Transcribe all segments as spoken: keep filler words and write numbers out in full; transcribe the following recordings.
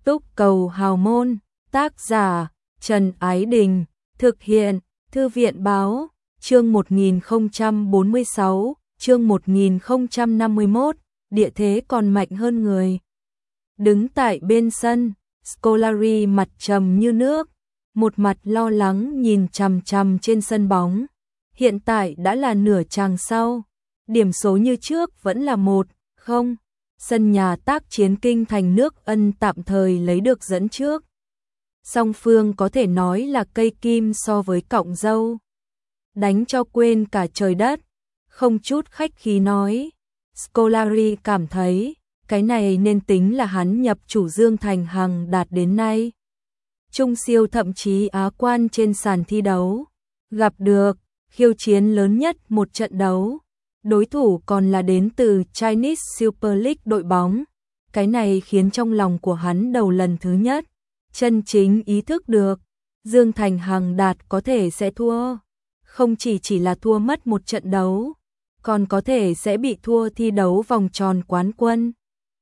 Túc Cầu Hào Môn, tác giả Trần Ái Đình, thực hiện Thư viện Báo, chương một nghìn không trăm bốn mươi sáu, chương một nghìn không trăm năm mươi mốt, địa thế còn mạnh hơn người. Đứng tại bên sân, Scolari mặt trầm như nước, một mặt lo lắng nhìn chằm chằm trên sân bóng. Hiện tại đã là nửa chàng sau, điểm số như trước vẫn là một không. Sân nhà tác chiến Kinh Thành Nước Ân tạm thời lấy được dẫn trước. Song phương có thể nói là cây kim so với cọng dâu. Đánh cho quên cả trời đất, không chút khách khí nói. Scolari cảm thấy, cái này nên tính là hắn nhập chủ Dương Thành Hằng đạt đến nay. Trung siêu thậm chí Á quan trên sàn thi đấu. Gặp được, khiêu chiến lớn nhất một trận đấu. Đối thủ còn là đến từ Chinese Super League đội bóng. Cái này khiến trong lòng của hắn đầu lần thứ nhất, chân chính ý thức được, Dương Thành Hằng đạt có thể sẽ thua. Không chỉ chỉ là thua mất một trận đấu, còn có thể sẽ bị thua thi đấu vòng tròn quán quân.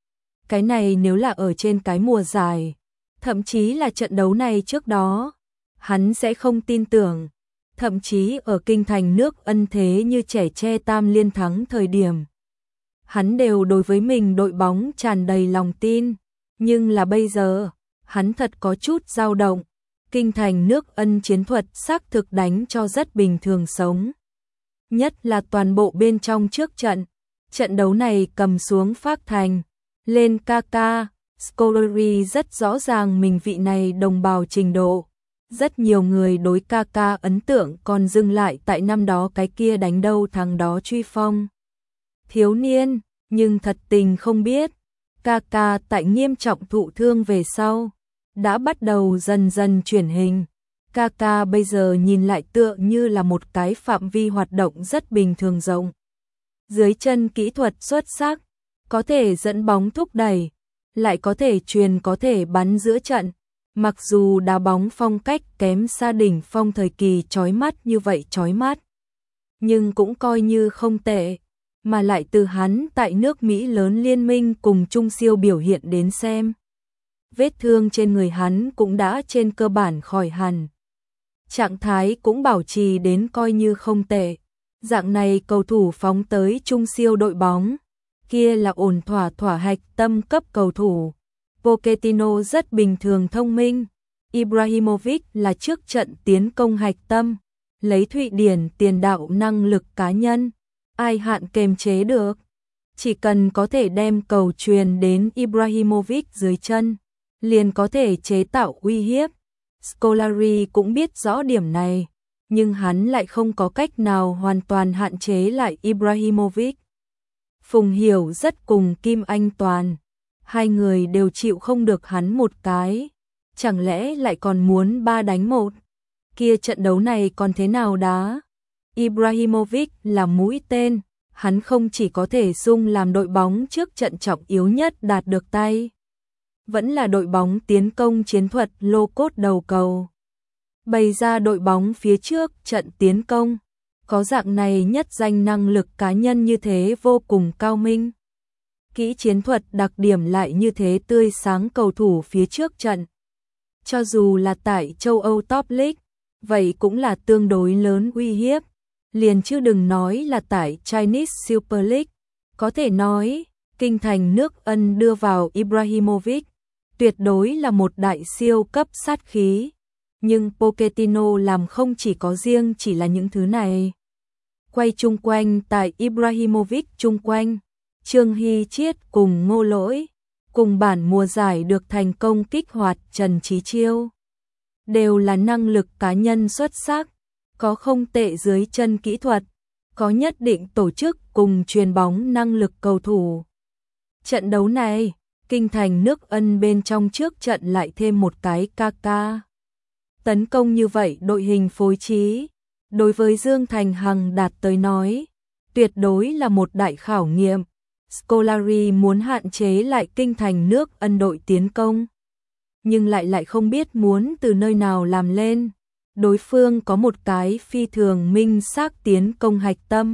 Cái này nếu là ở trên cái mùa giải, thậm chí là trận đấu này trước đó, hắn sẽ không tin tưởng. Thậm chí ở Kinh Thành Nước Ân thế như trẻ tre tam liên thắng thời điểm, hắn đều đối với mình đội bóng tràn đầy lòng tin. Nhưng là bây giờ, hắn thật có chút dao động. Kinh Thành Nước Ân chiến thuật xác thực đánh cho rất bình thường sống. Nhất là toàn bộ bên trong trước trận. Trận đấu này cầm xuống Phác Thành, lên ca ca. Scolari rất rõ ràng mình vị này đồng bào trình độ. Rất nhiều người đối ca ca ấn tượng còn dừng lại tại năm đó cái kia đánh đâu thằng đó truy phong. Thiếu niên, nhưng thật tình không biết, ca ca tại nghiêm trọng thụ thương về sau, đã bắt đầu dần dần chuyển hình. ca ca bây giờ nhìn lại tựa như là một cái phạm vi hoạt động rất bình thường rộng. Dưới chân kỹ thuật xuất sắc, có thể dẫn bóng thúc đẩy, lại có thể truyền có thể bắn giữa trận. Mặc dù đá bóng phong cách kém xa đỉnh phong thời kỳ chói mắt như vậy chói mắt, nhưng cũng coi như không tệ, mà lại từ hắn tại nước Mỹ lớn liên minh cùng Trung siêu biểu hiện đến xem. Vết thương trên người hắn cũng đã trên cơ bản khỏi hẳn. Trạng thái cũng bảo trì đến coi như không tệ. Dạng này cầu thủ phóng tới Trung siêu đội bóng, kia là ổn thỏa thỏa hạch tâm cấp cầu thủ. Pochettino rất bình thường thông minh. Ibrahimovic là trước trận tiến công hạch tâm, lấy Thụy Điển tiền đạo năng lực cá nhân, ai hạn kềm chế được. Chỉ cần có thể đem cầu truyền đến Ibrahimovic dưới chân, liền có thể chế tạo uy hiếp. Scolari cũng biết rõ điểm này, nhưng hắn lại không có cách nào hoàn toàn hạn chế lại Ibrahimovic. Phùng Hiểu rất cùng Kim Anh Toàn, hai người đều chịu không được hắn một cái, chẳng lẽ lại còn muốn ba đánh một? Kia trận đấu này còn thế nào đá? Ibrahimovic là mũi tên, hắn không chỉ có thể sung làm đội bóng trước trận trọng yếu nhất đạt được tay, vẫn là đội bóng tiến công chiến thuật lô cốt đầu cầu. Bày ra đội bóng phía trước trận tiến công, có dạng này nhất danh năng lực cá nhân như thế vô cùng cao minh. Kỹ chiến thuật đặc điểm lại như thế tươi sáng cầu thủ phía trước trận. Cho dù là tại châu Âu Top League, vậy cũng là tương đối lớn uy hiếp. Liền chứ đừng nói là tại Chinese Super League. Có thể nói, Kinh Thành Nước Ân đưa vào Ibrahimovic, tuyệt đối là một đại siêu cấp sát khí. Nhưng Pochettino làm không chỉ có riêng chỉ là những thứ này. Quay chung quanh tại Ibrahimovic chung quanh, Trương Hy Chiết cùng Ngô Lỗi, cùng bản mùa giải được thành công kích hoạt Trần Chí Chiêu. Đều là năng lực cá nhân xuất sắc, có không tệ dưới chân kỹ thuật, có nhất định tổ chức cùng truyền bóng năng lực cầu thủ. Trận đấu này, Kinh Thành Nước Ân bên trong trước trận lại thêm một cái ca ca. Tấn công như vậy đội hình phối trí, đối với Dương Thành Hằng đạt tới nói, tuyệt đối là một đại khảo nghiệm. Scolari muốn hạn chế lại Kinh Thành Nước Ân đội tiến công, nhưng lại lại không biết muốn từ nơi nào làm lên. Đối phương có một cái phi thường minh xác tiến công hạch tâm.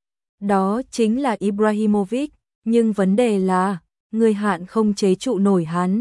Đó chính là Ibrahimovic, nhưng vấn đề là, người hạn không chế trụ nổi hắn.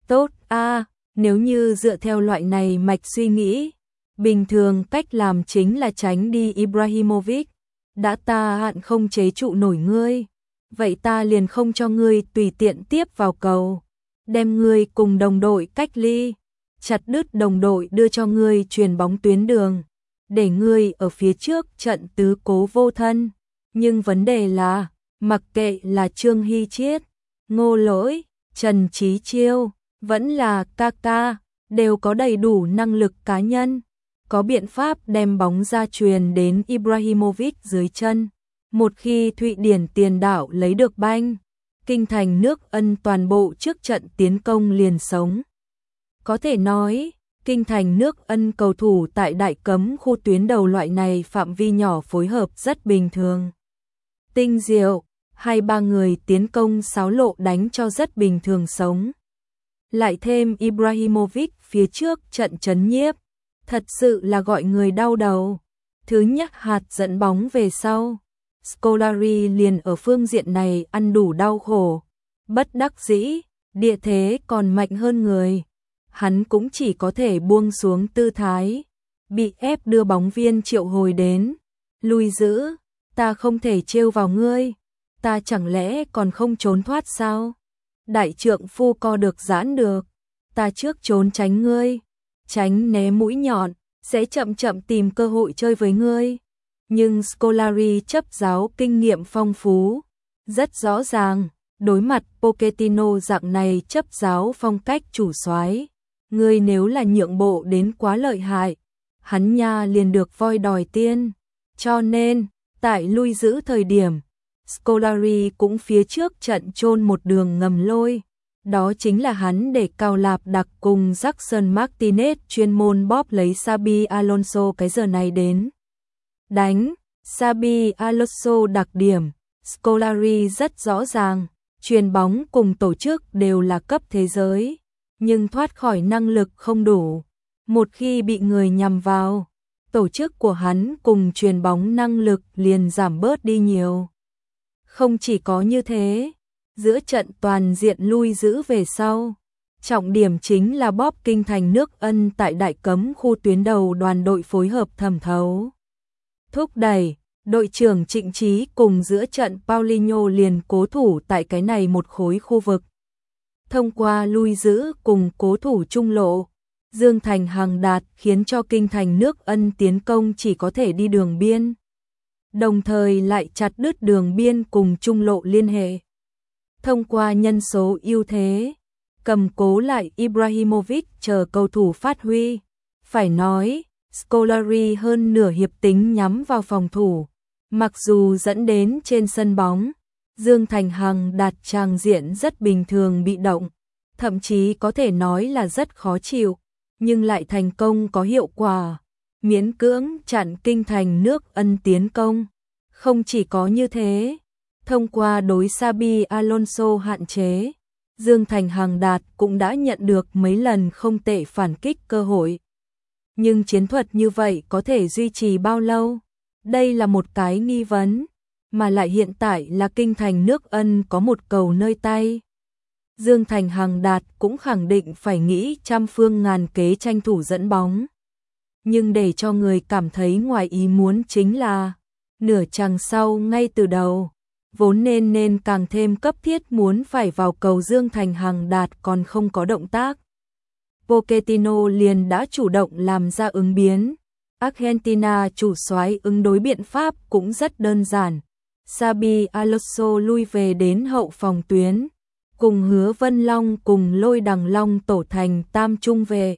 Tốt a, nếu như dựa theo loại này mạch suy nghĩ, bình thường cách làm chính là tránh đi Ibrahimovic, đã ta hạn không chế trụ nổi ngươi, vậy ta liền không cho ngươi tùy tiện tiếp vào cầu, đem ngươi cùng đồng đội cách ly, chặt đứt đồng đội đưa cho ngươi truyền bóng tuyến đường, để ngươi ở phía trước trận tứ cố vô thân. Nhưng vấn đề là, mặc kệ là Trương Hy Chiết, Ngô Lỗi, Trần Chí Chiêu, vẫn là Kaka, đều có đầy đủ năng lực cá nhân, có biện pháp đem bóng ra truyền đến Ibrahimovic dưới chân. Một khi Thụy Điển tiền đạo lấy được banh, kinh thành nước Ân toàn bộ trước trận tiến công liền sống. Có thể nói, kinh thành nước Ân cầu thủ tại đại cấm khu tuyến đầu loại này phạm vi nhỏ phối hợp rất bình thường. Tinh diệu, hai ba người tiến công sáo lộ đánh cho rất bình thường sống. Lại thêm Ibrahimovic phía trước trận chấn nhiếp, thật sự là gọi người đau đầu. Thứ nhất hạt dẫn bóng về sau, Scolari liền ở phương diện này ăn đủ đau khổ. Bất đắc dĩ, địa thế còn mạnh hơn người, hắn cũng chỉ có thể buông xuống tư thái, bị ép đưa bóng viên triệu hồi đến. Lui giữ, ta không thể trêu vào ngươi, ta chẳng lẽ còn không trốn thoát sao? Đại trượng phu co được giãn được, ta trước trốn tránh ngươi, tránh né mũi nhọn, sẽ chậm chậm tìm cơ hội chơi với ngươi. Nhưng Scolari chấp giáo kinh nghiệm phong phú, rất rõ ràng, đối mặt Pochettino dạng này chấp giáo phong cách chủ soái, ngươi nếu là nhượng bộ đến quá lợi hại, hắn nha liền được voi đòi tiên. Cho nên, tại lui giữ thời điểm, Scolari cũng phía trước trận chôn một đường ngầm lôi. Đó chính là hắn để Cao Lạp Đặc cùng Jackson Martinez chuyên môn bóp lấy Xabi Alonso cái giờ này đến đánh. Xabi Alonso đặc điểm, Scolari rất rõ ràng, chuyền bóng cùng tổ chức đều là cấp thế giới, nhưng thoát khỏi năng lực không đủ. Một khi bị người nhằm vào, tổ chức của hắn cùng chuyền bóng năng lực liền giảm bớt đi nhiều. Không chỉ có như thế, giữa trận toàn diện lui giữ về sau, trọng điểm chính là bóp kinh thành nước Ân tại đại cấm khu tuyến đầu đoàn đội phối hợp thẩm thấu. Thúc đẩy, đội trưởng Trịnh Trí cùng giữa trận Paulinho liền cố thủ tại cái này một khối khu vực. Thông qua lui giữ cùng cố thủ trung lộ, Dương Thành Hằng đạt khiến cho kinh thành nước Ân tiến công chỉ có thể đi đường biên, đồng thời lại chặt đứt đường biên cùng trung lộ liên hệ. Thông qua nhân số ưu thế, cầm cố lại Ibrahimovic chờ cầu thủ phát huy. Phải nói, Scolari hơn nửa hiệp tính nhắm vào phòng thủ, mặc dù dẫn đến trên sân bóng, Dương Thành Hằng đạt tràng diện rất bình thường bị động, thậm chí có thể nói là rất khó chịu, nhưng lại thành công có hiệu quả, miễn cưỡng chặn kinh thành nước Ân tiến công. Không chỉ có như thế, thông qua đối Xabi Alonso hạn chế, Dương Thành Hằng đạt cũng đã nhận được mấy lần không tệ phản kích cơ hội. Nhưng chiến thuật như vậy có thể duy trì bao lâu? Đây là một cái nghi vấn, mà lại hiện tại là kinh thành nước Ân có một cầu nơi tay. Dương Thành Hằng đạt cũng khẳng định phải nghĩ trăm phương ngàn kế tranh thủ dẫn bóng. Nhưng để cho người cảm thấy ngoài ý muốn chính là, nửa chặng sau ngay từ đầu, vốn nên nên càng thêm cấp thiết muốn phải vào cầu Dương Thành Hằng đạt còn không có động tác. Pochettino liền đã chủ động làm ra ứng biến. Argentina chủ soái ứng đối biện pháp cũng rất đơn giản. Xabi Alonso lui về đến hậu phòng tuyến, cùng Hứa Vân Long cùng Lôi Đằng Long tổ thành tam trung vệ.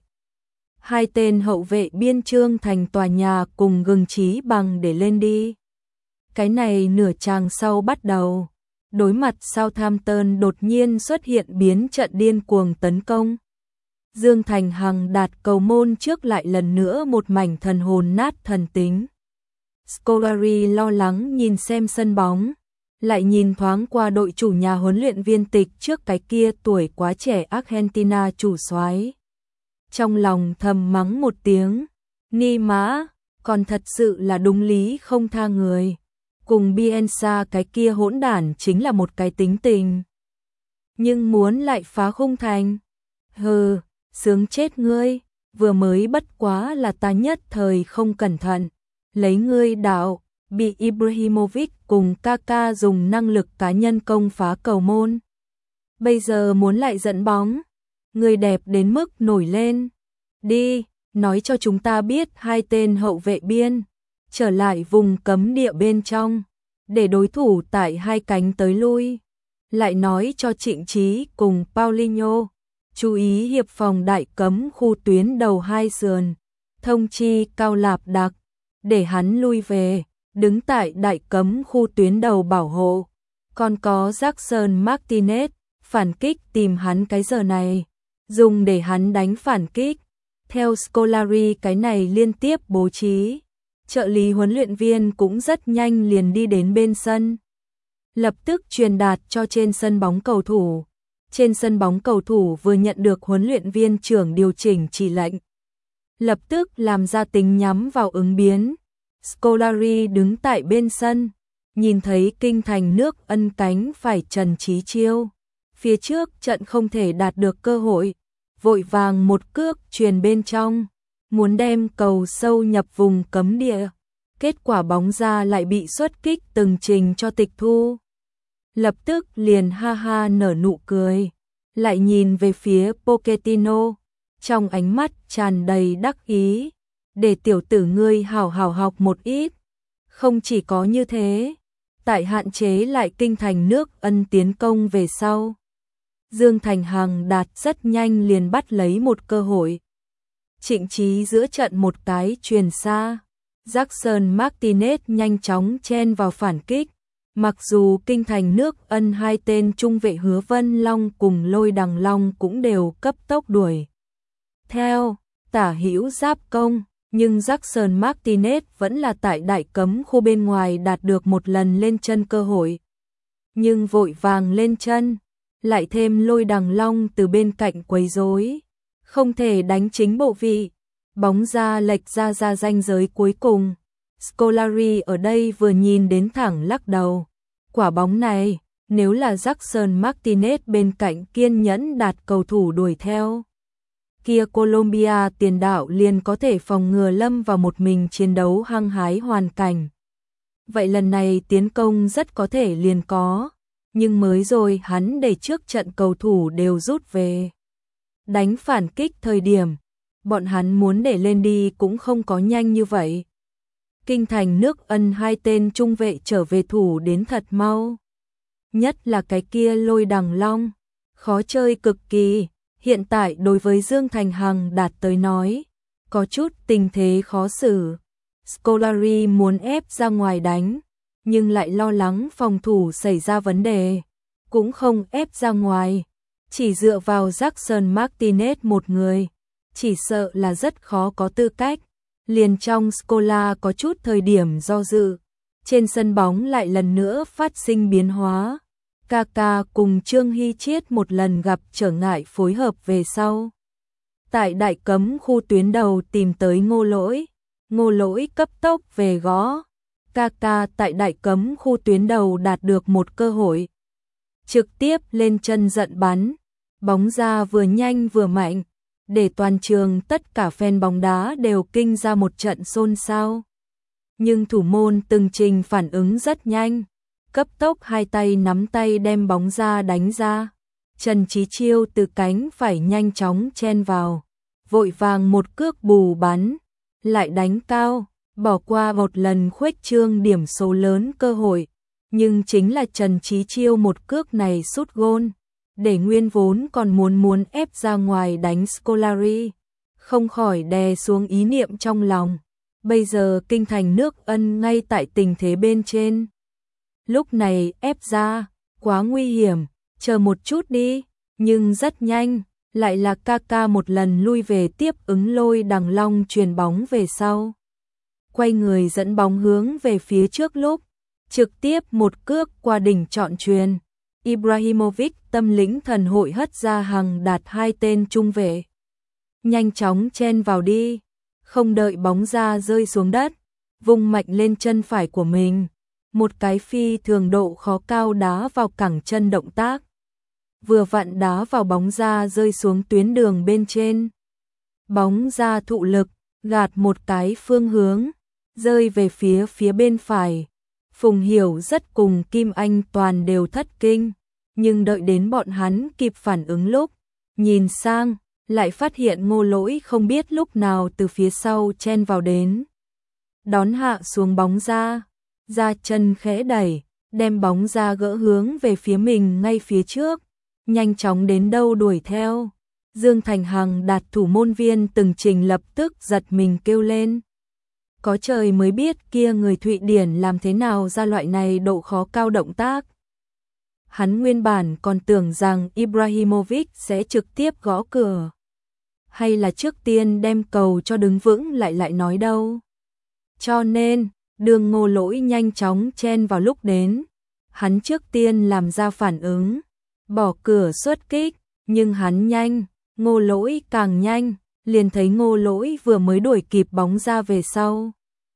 Hai tên hậu vệ biên Trương Thành tòa nhà cùng Gừng Chí Bằng để lên đi. Cái này nửa chàng sau bắt đầu, đối mặt Southampton đột nhiên xuất hiện biến trận điên cuồng tấn công. Dương Thành Hằng đạt cầu môn trước lại lần nữa một mảnh thần hồn nát thần tính. Scolari lo lắng nhìn xem sân bóng, lại nhìn thoáng qua đội chủ nhà huấn luyện viên tịch trước cái kia tuổi quá trẻ Argentina chủ soái. Trong lòng thầm mắng một tiếng, ni mã, còn thật sự là đúng lý không tha người. Cùng Bielsa cái kia hỗn đản chính là một cái tính tình. Nhưng muốn lại phá khung thành, Hừ, sướng chết ngươi, vừa mới bất quá là ta nhất thời không cẩn thận, lấy ngươi đạo, bị Ibrahimovic cùng Kaka dùng năng lực cá nhân công phá cầu môn. Bây giờ muốn lại dẫn bóng, người đẹp đến mức nổi lên. Đi, nói cho chúng ta biết hai tên hậu vệ biên, trở lại vùng cấm địa bên trong, để đối thủ tại hai cánh tới lui. Lại nói cho Trịnh Trí cùng Paulinho, chú ý hiệp phòng đại cấm khu tuyến đầu hai sườn, thông chi Cao Lạp Đặc, để hắn lui về, đứng tại đại cấm khu tuyến đầu bảo hộ. Còn có Jackson Martinez, phản kích tìm hắn cái giờ này, dùng để hắn đánh phản kích. Theo Scolari cái này liên tiếp bố trí, trợ lý huấn luyện viên cũng rất nhanh liền đi đến bên sân. Lập tức truyền đạt cho trên sân bóng cầu thủ. Trên sân bóng cầu thủ vừa nhận được huấn luyện viên trưởng điều chỉnh chỉ lệnh, lập tức làm ra tính nhắm vào ứng biến. Scolari đứng tại bên sân, nhìn thấy kinh thành nước Ân cánh phải Trần Chí Chiêu. Phía trước trận không thể đạt được cơ hội, vội vàng một cước truyền bên trong, muốn đem cầu sâu nhập vùng cấm địa. Kết quả bóng ra lại bị xuất kích từng trình cho tịch thu. Lập tức liền ha ha nở nụ cười, lại nhìn về phía Pochettino, trong ánh mắt tràn đầy đắc ý, để tiểu tử ngươi hào hào học một ít. Không chỉ có như thế, tại hạn chế lại kinh thành nước Ân tiến công về sau, Dương Thành Hằng đạt rất nhanh liền bắt lấy một cơ hội. Trịnh Trí giữa trận một cái truyền xa, Jackson Martinez nhanh chóng chen vào phản kích. Mặc dù kinh thành nước Ân hai tên trung vệ Hứa Vân Long cùng Lôi Đằng Long cũng đều cấp tốc đuổi theo, tả hữu giáp công, nhưng Jackson Martinez vẫn là tại đại cấm khu bên ngoài đạt được một lần lên chân cơ hội. Nhưng vội vàng lên chân, lại thêm Lôi Đằng Long từ bên cạnh quấy rối, không thể đánh chính bộ vị, bóng ra lệch ra ra ranh giới cuối cùng. Scolari ở đây vừa nhìn đến thẳng lắc đầu. Quả bóng này, nếu là Jackson Martinez bên cạnh kiên nhẫn đạt cầu thủ đuổi theo, kia Colombia tiền đạo liền có thể phòng ngừa lâm vào một mình chiến đấu hăng hái hoàn cảnh. Vậy lần này tiến công rất có thể liền có, nhưng mới rồi hắn để trước trận cầu thủ đều rút về. Đánh phản kích thời điểm, bọn hắn muốn để lên đi cũng không có nhanh như vậy. Kinh thành nước Ân hai tên trung vệ trở về thủ đến thật mau. Nhất là cái kia Lôi Đằng Long, khó chơi cực kỳ. Hiện tại đối với Dương Thành Hằng đạt tới nói, có chút tình thế khó xử. Scolari muốn ép ra ngoài đánh, nhưng lại lo lắng phòng thủ xảy ra vấn đề, cũng không ép ra ngoài, chỉ dựa vào Jackson Martinez một người, chỉ sợ là rất khó có tư cách. Liền trong Scola có chút thời điểm do dự, trên sân bóng lại lần nữa phát sinh biến hóa. Kaka cùng Trương Hy Chiết một lần gặp trở ngại phối hợp về sau. Tại đại cấm khu tuyến đầu tìm tới Ngô Lỗi, Ngô Lỗi cấp tốc về gõ. Kaka tại đại cấm khu tuyến đầu đạt được một cơ hội, trực tiếp lên chân giận bắn, bóng ra vừa nhanh vừa mạnh, để toàn trường tất cả fan bóng đá đều kinh ra một trận xôn xao. Nhưng thủ môn Từng Trình phản ứng rất nhanh, cấp tốc hai tay nắm tay đem bóng ra đánh ra. Trần Chí Chiêu từ cánh phải nhanh chóng chen vào, vội vàng một cước bù bắn, lại đánh cao, bỏ qua một lần khuếch trương điểm số lớn cơ hội. Nhưng chính là Trần Chí Chiêu một cước này sút gôn, để nguyên vốn còn muốn muốn ép ra ngoài đánh Scolari, không khỏi đè xuống ý niệm trong lòng. Bây giờ kinh thành nước Ân ngay tại tình thế bên trên. Lúc này ép ra, quá nguy hiểm, chờ một chút đi, nhưng rất nhanh, lại là Kaka một lần lui về tiếp ứng Lôi Đằng Long truyền bóng về sau. Quay người dẫn bóng hướng về phía trước lúc, trực tiếp một cước qua đỉnh chọn truyền. Ibrahimovic tâm lĩnh thần hội hất ra hàng đạt hai tên trung vệ. Nhanh chóng chen vào đi, không đợi bóng ra rơi xuống đất, vung mạnh lên chân phải của mình. Một cái phi thường độ khó cao đá vào cẳng chân động tác. vừa vặn đá vào bóng ra rơi xuống tuyến đường bên trên. Bóng ra thụ lực, gạt một cái phương hướng, rơi về phía phía bên phải. Phùng Hiểu rất cùng Kim Anh Toàn đều thất kinh, nhưng đợi đến bọn hắn kịp phản ứng lúc, nhìn sang, lại phát hiện Ngô Lỗi không biết lúc nào từ phía sau chen vào đến. Đón hạ xuống bóng ra, ra chân khẽ đẩy, đem bóng ra gỡ hướng về phía mình ngay phía trước, nhanh chóng đến đâu đuổi theo. Dương Thành Hằng đạt thủ môn viên từng trình lập tức giật mình kêu lên. Có trời mới biết kia người Thụy Điển làm thế nào ra loại này độ khó cao động tác. Hắn nguyên bản còn tưởng rằng Ibrahimovic sẽ trực tiếp gõ cửa. Hay là trước tiên đem cầu cho đứng vững lại lại nói đâu. Cho nên, đường Ngô Lỗi nhanh chóng chen vào lúc đến. Hắn trước tiên làm ra phản ứng, bỏ cửa xuất kích, nhưng hắn nhanh, Ngô Lỗi càng nhanh, liền thấy Ngô Lỗi vừa mới đuổi kịp bóng ra về sau.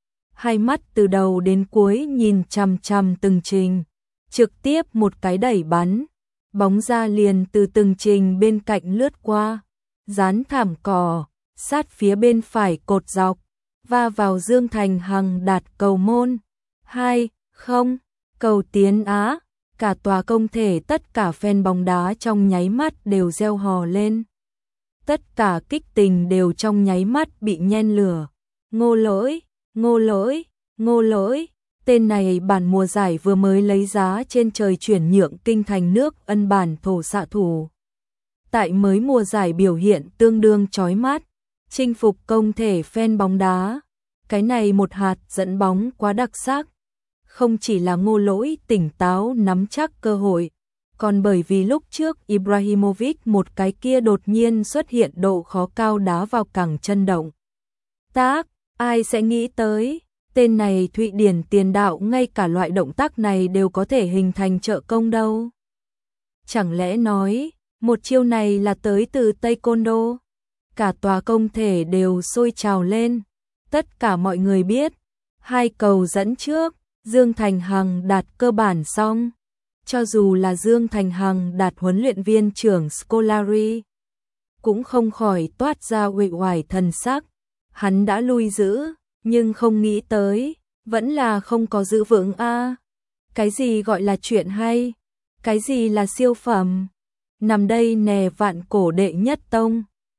Hai mắt từ đầu đến cuối nhìn chằm chằm từng trình, trực tiếp một cái đẩy bắn, bóng ra liền từ từng trình bên cạnh lướt qua, dán thảm cỏ, sát phía bên phải cột dọc, va vào Dương Thành Hằng đạt cầu môn. Hai không, cầu tiến Á, cả tòa công thể tất cả fan bóng đá trong nháy mắt đều reo hò lên. Tất cả kích tình đều trong nháy mắt bị nhen lửa. Ngô Lỗi, Ngô Lỗi, Ngô Lỗi, tên này bản mùa giải vừa mới lấy giá trên trời chuyển nhượng kinh thành nước Ân bản thổ xạ thủ. Tại mới mùa giải biểu hiện tương đương chói mắt, chinh phục công thể fan bóng đá. Cái này một hạt dẫn bóng quá đặc sắc. Không chỉ là Ngô Lỗi tỉnh táo nắm chắc cơ hội, còn bởi vì lúc trước Ibrahimovic một cái kia đột nhiên xuất hiện độ khó cao đá vào cẳng chân động. Tác, ai sẽ nghĩ tới, tên này Thụy Điển tiền đạo ngay cả loại động tác này đều có thể hình thành trợ công đâu. Chẳng lẽ nói, một chiêu này là tới từ Taekwondo? Cả tòa công thể đều sôi trào lên. Tất cả mọi người biết, hai cầu dẫn trước, Dương Thành Hằng đạt cơ bản xong. Cho dù là Dương Thành Hằng đạt huấn luyện viên trưởng Scolari, cũng không khỏi toát ra uể oải thần sắc. Hắn đã lui giữ, nhưng không nghĩ tới, vẫn là không có giữ vững a. Cái gì gọi là chuyện hay? Cái gì là siêu phẩm? Nằm đây nè vạn cổ đệ nhất tông.